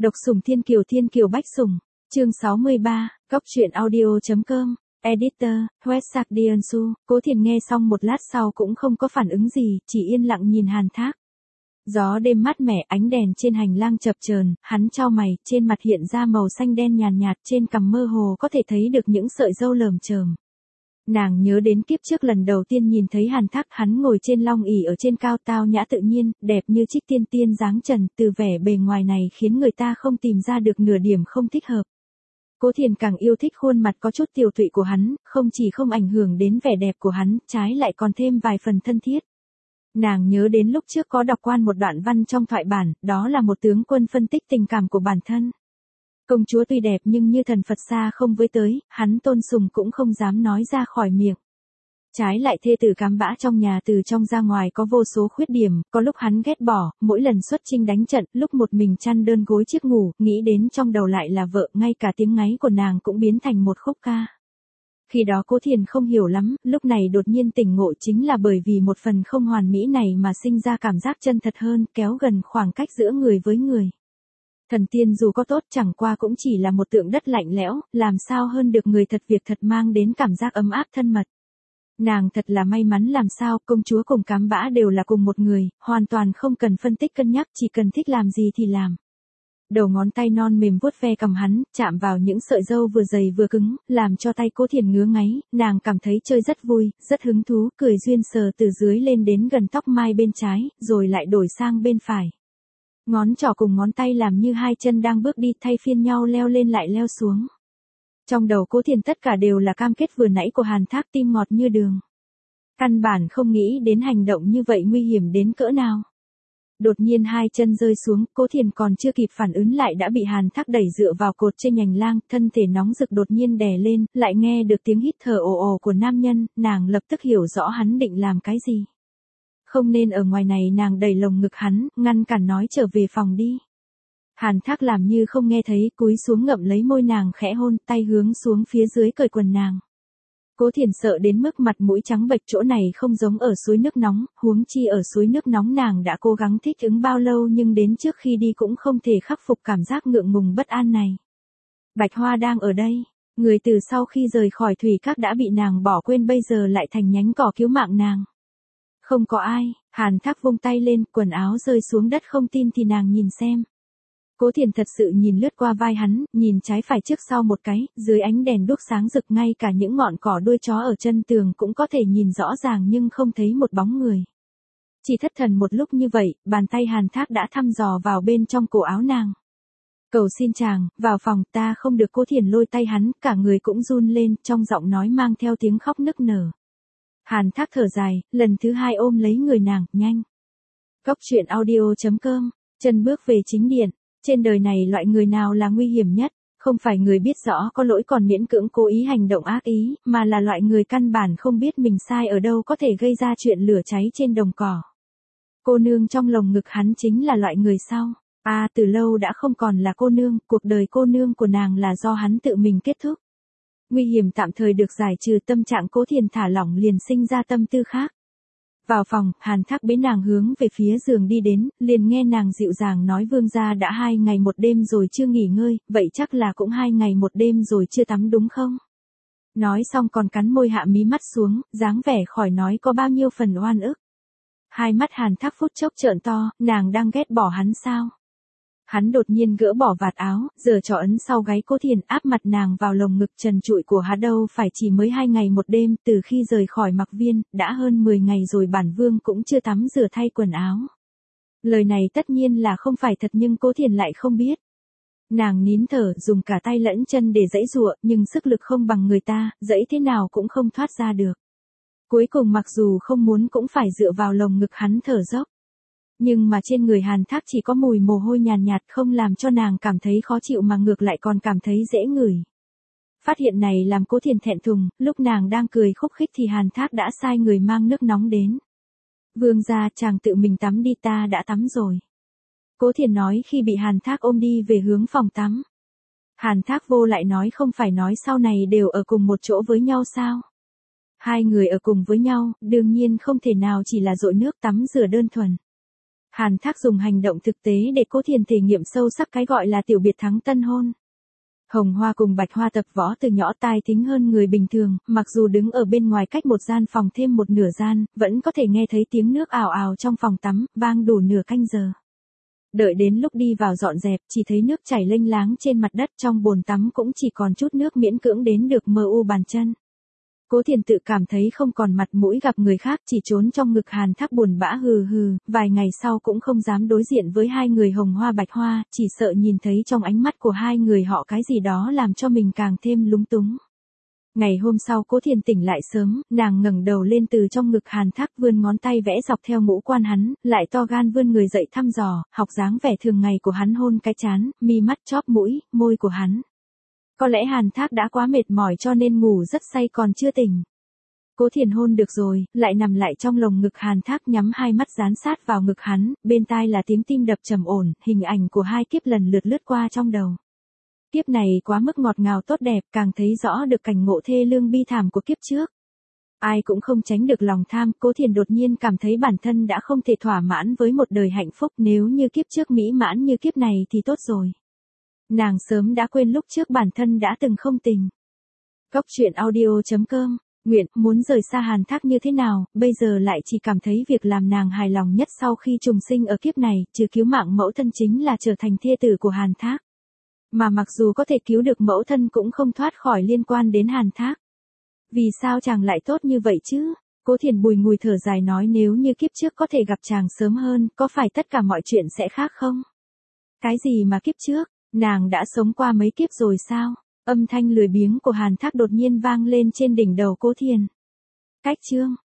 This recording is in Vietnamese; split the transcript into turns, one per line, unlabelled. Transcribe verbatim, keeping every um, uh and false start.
Độc sủng Thiên Kiều Thiên Kiều Bách Sủng, chương sáu mươi ba, góc truyện audio.com, editor, Westsạc Diansu. Cố Thiền nghe xong một lát sau cũng không có phản ứng gì, chỉ yên lặng nhìn Hàn Thác. Gió đêm mát mẻ, ánh đèn trên hành lang chập chờn, hắn chau mày, trên mặt hiện ra màu xanh đen nhàn nhạt, trên cằm mơ hồ có thể thấy được những sợi râu lởm chởm. Nàng nhớ đến kiếp trước lần đầu tiên nhìn thấy Hàn Thác, hắn ngồi trên long ỷ ở trên cao, tao nhã tự nhiên, đẹp như trích tiên tiên dáng trần, từ vẻ bề ngoài này khiến người ta không tìm ra được nửa điểm không thích hợp. Cố Thiền càng yêu thích khuôn mặt có chút tiều tụy của hắn, không chỉ không ảnh hưởng đến vẻ đẹp của hắn, trái lại còn thêm vài phần thân thiết. Nàng nhớ đến lúc trước có đọc qua một đoạn văn trong thoại bản, đó là một tướng quân phân tích tình cảm của bản thân. Công chúa tuy đẹp nhưng như thần Phật xa không với tới, hắn tôn sùng cũng không dám nói ra khỏi miệng. Trái lại thê tử cám bã trong nhà từ trong ra ngoài có vô số khuyết điểm, có lúc hắn ghét bỏ, mỗi lần xuất chinh đánh trận, lúc một mình chăn đơn gối chiếc ngủ, nghĩ đến trong đầu lại là vợ, ngay cả tiếng ngáy của nàng cũng biến thành một khúc ca. Khi đó Cố Thiền không hiểu lắm, lúc này đột nhiên tỉnh ngộ chính là bởi vì một phần không hoàn mỹ này mà sinh ra cảm giác chân thật hơn, kéo gần khoảng cách giữa người với người. Thần tiên dù có tốt chẳng qua cũng chỉ là một tượng đất lạnh lẽo, làm sao hơn được người thật việc thật mang đến cảm giác ấm áp thân mật. Nàng thật là may mắn làm sao, công chúa cùng cám bã đều là cùng một người, hoàn toàn không cần phân tích cân nhắc, chỉ cần thích làm gì thì làm. Đầu ngón tay non mềm vuốt ve cằm hắn, chạm vào những sợi râu vừa dày vừa cứng, làm cho tay Cố Thiền ngứa ngáy, nàng cảm thấy chơi rất vui, rất hứng thú, cười duyên sờ từ dưới lên đến gần tóc mai bên trái, rồi lại đổi sang bên phải. Ngón trỏ cùng ngón tay làm như hai chân đang bước đi, thay phiên nhau leo lên lại leo xuống. Trong đầu Cố Thiền tất cả đều là cam kết vừa nãy của Hàn Thác, tim ngọt như đường. Căn bản không nghĩ đến hành động như vậy nguy hiểm đến cỡ nào. Đột nhiên hai chân rơi xuống, Cố Thiền còn chưa kịp phản ứng lại đã bị Hàn Thác đẩy dựa vào cột trên hành lang, thân thể nóng rực đột nhiên đè lên, lại nghe được tiếng hít thở ồ ồ của nam nhân, nàng lập tức hiểu rõ hắn định làm cái gì. Không nên ở ngoài này, nàng đẩy lồng ngực hắn, ngăn cản nói trở về phòng đi. Hàn Thác làm như không nghe thấy, cúi xuống ngậm lấy môi nàng khẽ hôn, tay hướng xuống phía dưới cởi quần nàng. Cố Thiền sợ đến mức mặt mũi trắng bệch, chỗ này không giống ở suối nước nóng, huống chi ở suối nước nóng nàng đã cố gắng thích ứng bao lâu nhưng đến trước khi đi cũng không thể khắc phục cảm giác ngượng ngùng bất an này. Bạch Hoa đang ở đây, người từ sau khi rời khỏi thủy các đã bị nàng bỏ quên bây giờ lại thành nhánh cỏ cứu mạng nàng. Không có ai, Hàn Thác vung tay lên, quần áo rơi xuống đất, không tin thì nàng nhìn xem. Cố Thiền thật sự nhìn lướt qua vai hắn, nhìn trái phải trước sau một cái, dưới ánh đèn đuốc sáng rực ngay cả những ngọn cỏ đuôi chó ở chân tường cũng có thể nhìn rõ ràng nhưng không thấy một bóng người. Chỉ thất thần một lúc như vậy, bàn tay Hàn Thác đã thăm dò vào bên trong cổ áo nàng. Cầu xin chàng, vào phòng, ta không được. Cố Thiền lôi tay hắn, cả người cũng run lên, trong giọng nói mang theo tiếng khóc nức nở. Hàn Thác thở dài, lần thứ hai ôm lấy người nàng, nhanh. Góc truyện audio.com, chân bước về chính điện. Trên đời này loại người nào là nguy hiểm nhất, không phải người biết rõ có lỗi còn miễn cưỡng cố ý hành động ác ý, mà là loại người căn bản không biết mình sai ở đâu có thể gây ra chuyện lửa cháy trên đồng cỏ. Cô nương trong lồng ngực hắn chính là loại người sau. À, từ lâu đã không còn là cô nương, cuộc đời cô nương của nàng là do hắn tự mình kết thúc. Nguy hiểm tạm thời được giải trừ, tâm trạng Cố Thiền thả lỏng, liền sinh ra tâm tư khác. Vào phòng, Hàn Thác bế nàng hướng về phía giường đi đến, liền nghe nàng dịu dàng nói, vương gia đã hai ngày một đêm rồi chưa nghỉ ngơi, vậy chắc là cũng hai ngày một đêm rồi chưa tắm đúng không? Nói xong còn cắn môi hạ mí mắt xuống, dáng vẻ khỏi nói có bao nhiêu phần oan ức. Hai mắt Hàn Thác phút chốc trợn to, nàng đang ghét bỏ hắn sao? Hắn đột nhiên gỡ bỏ vạt áo, giở trỏ ấn sau gáy Cố Thiền, áp mặt nàng vào lồng ngực trần trụi của hắn. Đâu phải chỉ mới hai ngày một đêm, từ khi rời khỏi Mặc Viên, đã hơn mười ngày rồi bản vương cũng chưa tắm rửa thay quần áo. Lời này tất nhiên là không phải thật nhưng Cố Thiền lại không biết. Nàng nín thở, dùng cả tay lẫn chân để giãy giụa, nhưng sức lực không bằng người ta, giãy thế nào cũng không thoát ra được. Cuối cùng mặc dù không muốn cũng phải dựa vào lồng ngực hắn thở dốc. Nhưng mà trên người Hàn Thác chỉ có mùi mồ hôi nhàn nhạt, không làm cho nàng cảm thấy khó chịu mà ngược lại còn cảm thấy dễ ngửi. Phát hiện này làm Cố Thiền thẹn thùng, lúc nàng đang cười khúc khích thì Hàn Thác đã sai người mang nước nóng đến. Vương gia, chàng tự mình tắm đi, ta đã tắm rồi. Cố Thiền nói khi bị Hàn Thác ôm đi về hướng phòng tắm. Hàn Thác vô lại nói, không phải nói sau này đều ở cùng một chỗ với nhau sao? Hai người ở cùng với nhau, đương nhiên không thể nào chỉ là dội nước tắm rửa đơn thuần. Hàn Thác dùng hành động thực tế để Cố Thiền thể nghiệm sâu sắc cái gọi là tiểu biệt thắng tân hôn. Hồng Hoa cùng Bạch Hoa tập võ từ nhỏ tai thính hơn người bình thường, mặc dù đứng ở bên ngoài cách một gian phòng thêm một nửa gian, vẫn có thể nghe thấy tiếng nước ào ào trong phòng tắm, vang đủ nửa canh giờ. Đợi đến lúc đi vào dọn dẹp, chỉ thấy nước chảy lênh láng trên mặt đất, trong bồn tắm cũng chỉ còn chút nước miễn cưỡng đến được mờ u bàn chân. Cố Thiền tự cảm thấy không còn mặt mũi gặp người khác, chỉ trốn trong ngực Hàn Thác buồn bã hừ hừ, vài ngày sau cũng không dám đối diện với hai người Hồng Hoa Bạch Hoa, chỉ sợ nhìn thấy trong ánh mắt của hai người họ cái gì đó làm cho mình càng thêm lúng túng. Ngày hôm sau Cố Thiền tỉnh lại sớm, nàng ngẩng đầu lên từ trong ngực Hàn Thác, vươn ngón tay vẽ dọc theo ngũ quan hắn, lại to gan vươn người dậy thăm dò, học dáng vẻ thường ngày của hắn, hôn cái trán, mi mắt, chóp mũi, môi của hắn. Có lẽ Hàn Thác đã quá mệt mỏi cho nên ngủ rất say còn chưa tỉnh. Cố Thiền hôn được rồi, lại nằm lại trong lồng ngực Hàn Thác, nhắm hai mắt dán sát vào ngực hắn, bên tai là tiếng tim đập trầm ổn, hình ảnh của hai kiếp lần lượt lướt qua trong đầu. Kiếp này quá mức ngọt ngào tốt đẹp, càng thấy rõ được cảnh ngộ thê lương bi thảm của kiếp trước. Ai cũng không tránh được lòng tham, Cố Thiền đột nhiên cảm thấy bản thân đã không thể thỏa mãn với một đời hạnh phúc, nếu như kiếp trước mỹ mãn như kiếp này thì tốt rồi. Nàng sớm đã quên lúc trước bản thân đã từng không tình. Góc truyện audio chấm com, nguyện, muốn rời xa Hàn Thác như thế nào, bây giờ lại chỉ cảm thấy việc làm nàng hài lòng nhất sau khi trùng sinh ở kiếp này, trừ cứu mạng mẫu thân chính là trở thành thê tử của Hàn Thác. Mà mặc dù có thể cứu được mẫu thân cũng không thoát khỏi liên quan đến Hàn Thác. Vì sao chàng lại tốt như vậy chứ? Cố Thiền bùi ngùi thở dài nói, nếu như kiếp trước có thể gặp chàng sớm hơn, có phải tất cả mọi chuyện sẽ khác không? Cái gì mà kiếp trước? Nàng đã sống qua mấy kiếp rồi sao? Âm thanh lười biếng của Hàn Thác đột nhiên vang lên trên đỉnh đầu Cố Thiền. Cách chương